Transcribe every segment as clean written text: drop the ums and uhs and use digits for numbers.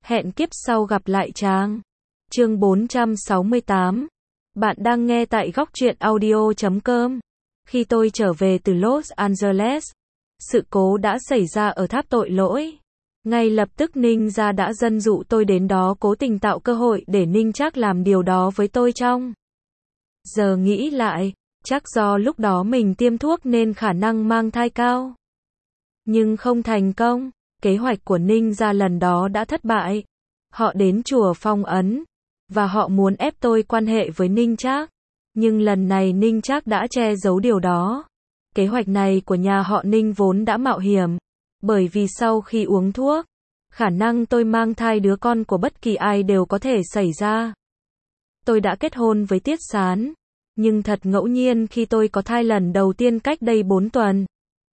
Hẹn kiếp sau gặp lại Trang. Chương 468. Bạn đang nghe tại góc truyện audio.com. Khi tôi trở về từ Los Angeles, sự cố đã xảy ra ở tháp tội lỗi. Ngay lập tức Ninh gia đã dẫn dụ tôi đến đó, cố tình tạo cơ hội để Ninh Trác làm điều đó với tôi. Trong giờ nghĩ lại, chắc do lúc đó mình tiêm thuốc nên khả năng mang thai cao. Nhưng không thành công. Kế hoạch của Ninh gia lần đó đã thất bại. Họ đến chùa Phong Ấn, và họ muốn ép tôi quan hệ với Ninh Trác. Nhưng lần này Ninh Trác đã che giấu điều đó. Kế hoạch này của nhà họ Ninh vốn đã mạo hiểm, bởi vì sau khi uống thuốc, khả năng tôi mang thai đứa con của bất kỳ ai đều có thể xảy ra. Tôi đã kết hôn với Tiết Sán, nhưng thật ngẫu nhiên khi tôi có thai lần đầu tiên cách đây 4 tuần.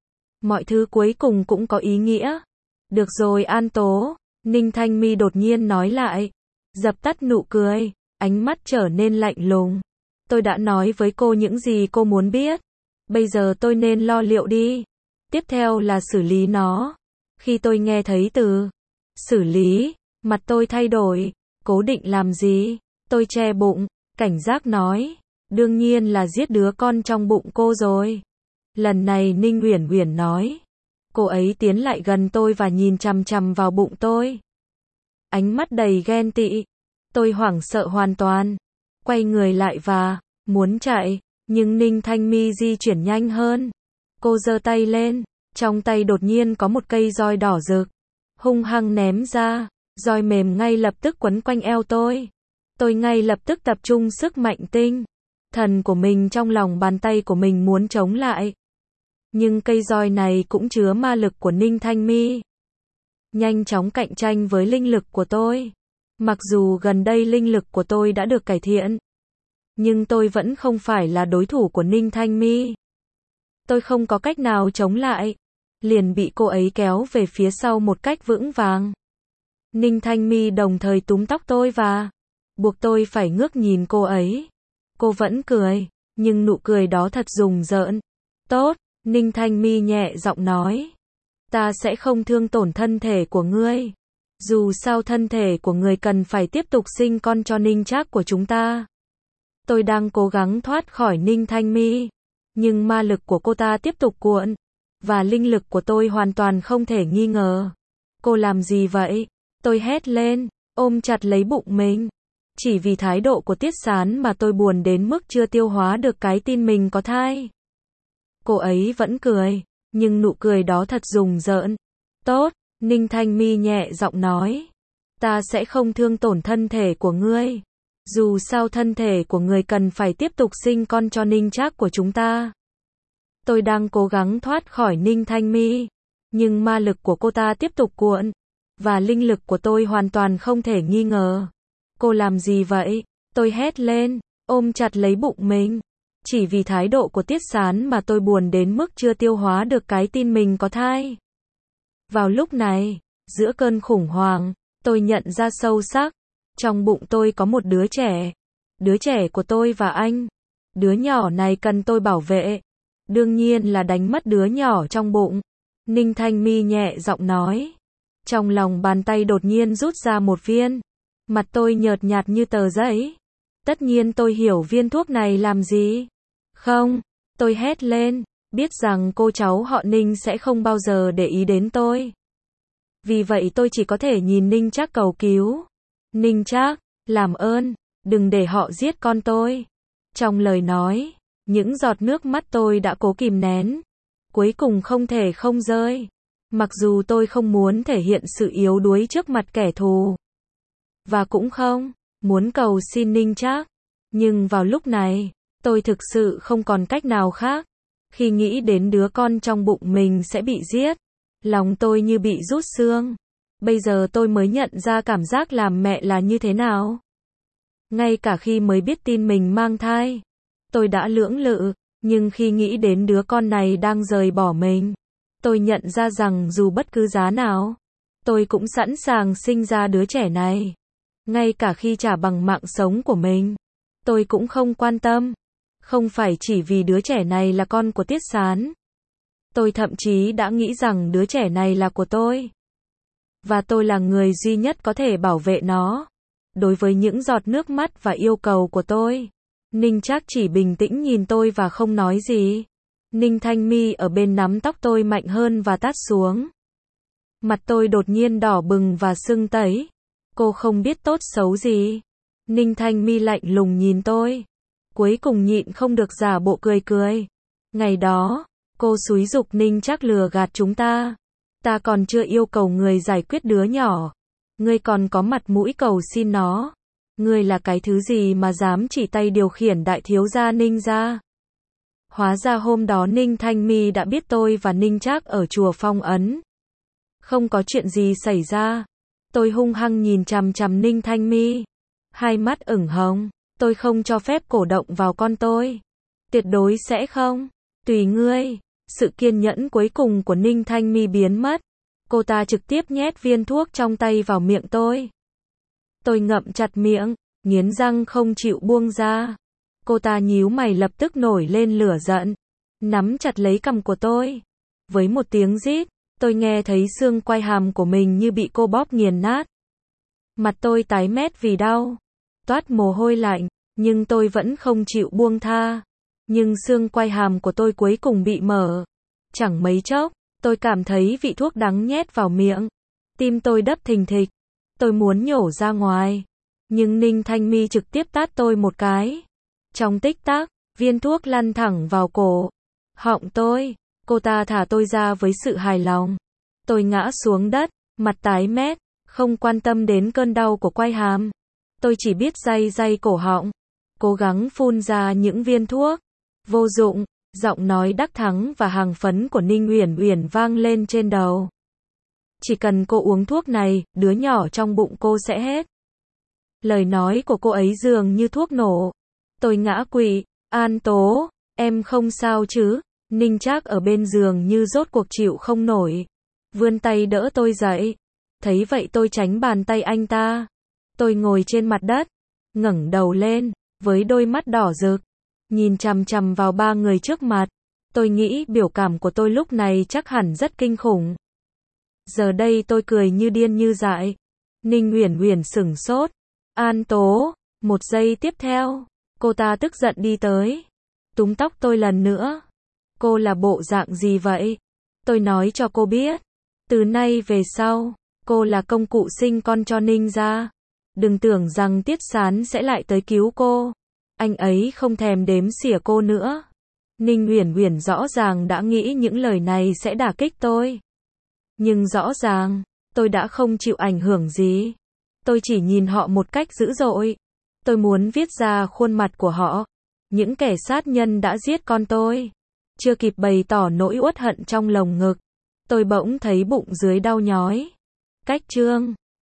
Mọi thứ cuối cùng cũng có ý nghĩa. Được rồi An Tố, Ninh Thanh My đột nhiên nói lại, dập tắt nụ cười, ánh mắt trở nên lạnh lùng. Tôi đã nói với cô những gì cô muốn biết. Bây giờ tôi nên lo liệu đi. Tiếp theo là xử lý nó. Khi tôi nghe thấy từ xử lý, mặt tôi thay đổi. Cố định làm gì? Tôi che bụng, cảnh giác nói, đương nhiên là giết đứa con trong bụng cô rồi. Lần này Ninh Uyển Uyển nói. Cô ấy tiến lại gần tôi và nhìn chằm chằm vào bụng tôi. Ánh mắt đầy ghen tị. Tôi hoảng sợ hoàn toàn. Quay người lại và muốn chạy, nhưng Ninh Thanh My di chuyển nhanh hơn. Cô giơ tay lên, trong tay đột nhiên có một cây roi đỏ rực, hung hăng ném ra, roi mềm ngay lập tức quấn quanh eo tôi. Tôi ngay lập tức tập trung sức mạnh tinh thần của mình trong lòng bàn tay của mình muốn chống lại. Nhưng cây roi này cũng chứa ma lực của Ninh Thanh My, nhanh chóng cạnh tranh với linh lực của tôi. Mặc dù gần đây linh lực của tôi đã được cải thiện, nhưng tôi vẫn không phải là đối thủ của Ninh Thanh My. Tôi không có cách nào chống lại, liền bị cô ấy kéo về phía sau một cách vững vàng. Ninh Thanh My đồng thời túm tóc tôi và buộc tôi phải ngước nhìn cô ấy. Cô vẫn cười, nhưng nụ cười đó thật rùng rợn. Tốt, Ninh Thanh My nhẹ giọng nói, ta sẽ không thương tổn thân thể của ngươi. Dù sao thân thể của người cần phải tiếp tục sinh con cho Ninh Trác của chúng ta. Tôi đang cố gắng thoát khỏi Ninh Thanh My, nhưng ma lực của cô ta tiếp tục cuộn, và linh lực của tôi hoàn toàn không thể nghi ngờ. Cô làm gì vậy? Tôi hét lên, ôm chặt lấy bụng mình. Chỉ vì thái độ của Tiết Sán mà tôi buồn đến mức chưa tiêu hóa được cái tin mình có thai. Cô ấy vẫn cười, nhưng nụ cười đó thật rùng rợn. Tốt, Ninh Thanh My nhẹ giọng nói, ta sẽ không thương tổn thân thể của ngươi. Dù sao thân thể của người cần phải tiếp tục sinh con cho Ninh Trác của chúng ta. Tôi đang cố gắng thoát khỏi Ninh Thanh My, nhưng ma lực của cô ta tiếp tục cuộn, và linh lực của tôi hoàn toàn không thể nghi ngờ. Cô làm gì vậy? Tôi hét lên, ôm chặt lấy bụng mình. Chỉ vì thái độ của Tiết Sán mà tôi buồn đến mức chưa tiêu hóa được cái tin mình có thai. Vào lúc này, giữa cơn khủng hoảng, tôi nhận ra sâu sắc, trong bụng tôi có một đứa trẻ. Đứa trẻ của tôi và anh. Đứa nhỏ này cần tôi bảo vệ. Đương nhiên là đánh mất đứa nhỏ trong bụng. Ninh Thanh My nhẹ giọng nói. Trong lòng bàn tay đột nhiên rút ra một viên. Mặt tôi nhợt nhạt như tờ giấy. Tất nhiên tôi hiểu viên thuốc này làm gì. Không, tôi hét lên, biết rằng cô cháu họ Ninh sẽ không bao giờ để ý đến tôi. Vì vậy tôi chỉ có thể nhìn Ninh Trác cầu cứu. Ninh Trác, làm ơn, đừng để họ giết con tôi. Trong lời nói, những giọt nước mắt tôi đã cố kìm nén, cuối cùng không thể không rơi. Mặc dù tôi không muốn thể hiện sự yếu đuối trước mặt kẻ thù, và cũng không muốn cầu xin Ninh Trác, nhưng vào lúc này, tôi thực sự không còn cách nào khác. Khi nghĩ đến đứa con trong bụng mình sẽ bị giết, lòng tôi như bị rút xương. Bây giờ tôi mới nhận ra cảm giác làm mẹ là như thế nào. Ngay cả khi mới biết tin mình mang thai, tôi đã lưỡng lự, nhưng khi nghĩ đến đứa con này đang rời bỏ mình, tôi nhận ra rằng dù bất cứ giá nào, tôi cũng sẵn sàng sinh ra đứa trẻ này. Ngay cả khi trả bằng mạng sống của mình, tôi cũng không quan tâm. Không phải chỉ vì đứa trẻ này là con của Tiết Sán. Tôi thậm chí đã nghĩ rằng đứa trẻ này là của tôi. Và tôi là người duy nhất có thể bảo vệ nó. Đối với những giọt nước mắt và yêu cầu của tôi, Ninh Trác chỉ bình tĩnh nhìn tôi và không nói gì. Ninh Thanh My ở bên nắm tóc tôi mạnh hơn và tát xuống. Mặt tôi đột nhiên đỏ bừng và sưng tấy. Cô không biết tốt xấu gì. Ninh Thanh My lạnh lùng nhìn tôi. Cuối cùng nhịn không được giả bộ cười cười. Ngày đó, cô xúi giục Ninh Trác lừa gạt chúng ta. Ta còn chưa yêu cầu người giải quyết đứa nhỏ. Ngươi còn có mặt mũi cầu xin nó. Ngươi là cái thứ gì mà dám chỉ tay điều khiển đại thiếu gia Ninh gia? Hóa ra hôm đó Ninh Thanh My đã biết tôi và Ninh Trác ở chùa Phong Ấn. Không có chuyện gì xảy ra. Tôi hung hăng nhìn chằm chằm Ninh Thanh My. Hai mắt ửng hồng. Tôi không cho phép cổ động vào con tôi. Tuyệt đối sẽ không. Tùy ngươi. Sự kiên nhẫn cuối cùng của Ninh Thanh My biến mất. Cô ta trực tiếp nhét viên thuốc trong tay vào miệng tôi. Tôi ngậm chặt miệng, nghiến răng không chịu buông ra. Cô ta nhíu mày lập tức nổi lên lửa giận, nắm chặt lấy cằm của tôi. Với một tiếng rít, tôi nghe thấy xương quai hàm của mình như bị cô bóp nghiền nát. Mặt tôi tái mét vì đau, toát mồ hôi lạnh, nhưng tôi vẫn không chịu buông tha. Nhưng xương quai hàm của tôi cuối cùng bị mở. Chẳng mấy chốc, tôi cảm thấy vị thuốc đắng nhét vào miệng. Tim tôi đập thình thịch. Tôi muốn nhổ ra ngoài. Nhưng Ninh Thanh My trực tiếp tát tôi một cái. Trong tích tắc, viên thuốc lăn thẳng vào cổ họng tôi. Cô ta thả tôi ra với sự hài lòng. Tôi ngã xuống đất, mặt tái mét, không quan tâm đến cơn đau của quai hàm. Tôi chỉ biết day day cổ họng, cố gắng phun ra những viên thuốc. Vô dụng, giọng nói đắc thắng và hàng phấn của Ninh Uyển Uyển vang lên trên đầu. Chỉ cần cô uống thuốc này, đứa nhỏ trong bụng cô sẽ hết. Lời nói của cô ấy dường như thuốc nổ. Tôi ngã quỵ. An Tố, em không sao chứ? Ninh Trác ở bên giường như rốt cuộc chịu không nổi. Vươn tay đỡ tôi dậy. Thấy vậy tôi tránh bàn tay anh ta. Tôi ngồi trên mặt đất, ngẩng đầu lên, với đôi mắt đỏ rực, nhìn chằm chằm vào ba người trước mặt. Tôi nghĩ biểu cảm của tôi lúc này chắc hẳn rất kinh khủng. Giờ đây tôi cười như điên như dại. Ninh Uyển Uyển sửng sốt. An Tố, một giây tiếp theo, cô ta tức giận đi tới, túm tóc tôi lần nữa. Cô là bộ dạng gì vậy? Tôi nói cho cô biết. Từ nay về sau, cô là công cụ sinh con cho Ninh gia. Đừng tưởng rằng Tiết Sán sẽ lại tới cứu cô. Anh ấy không thèm đếm xỉa cô nữa. Ninh Uyển Uyển rõ ràng đã nghĩ những lời này sẽ đả kích tôi. Nhưng rõ ràng, tôi đã không chịu ảnh hưởng gì. Tôi chỉ nhìn họ một cách dữ dội. Tôi muốn viết ra khuôn mặt của họ. Những kẻ sát nhân đã giết con tôi. Chưa kịp bày tỏ nỗi uất hận trong lồng ngực, tôi bỗng thấy bụng dưới đau nhói. Cách chương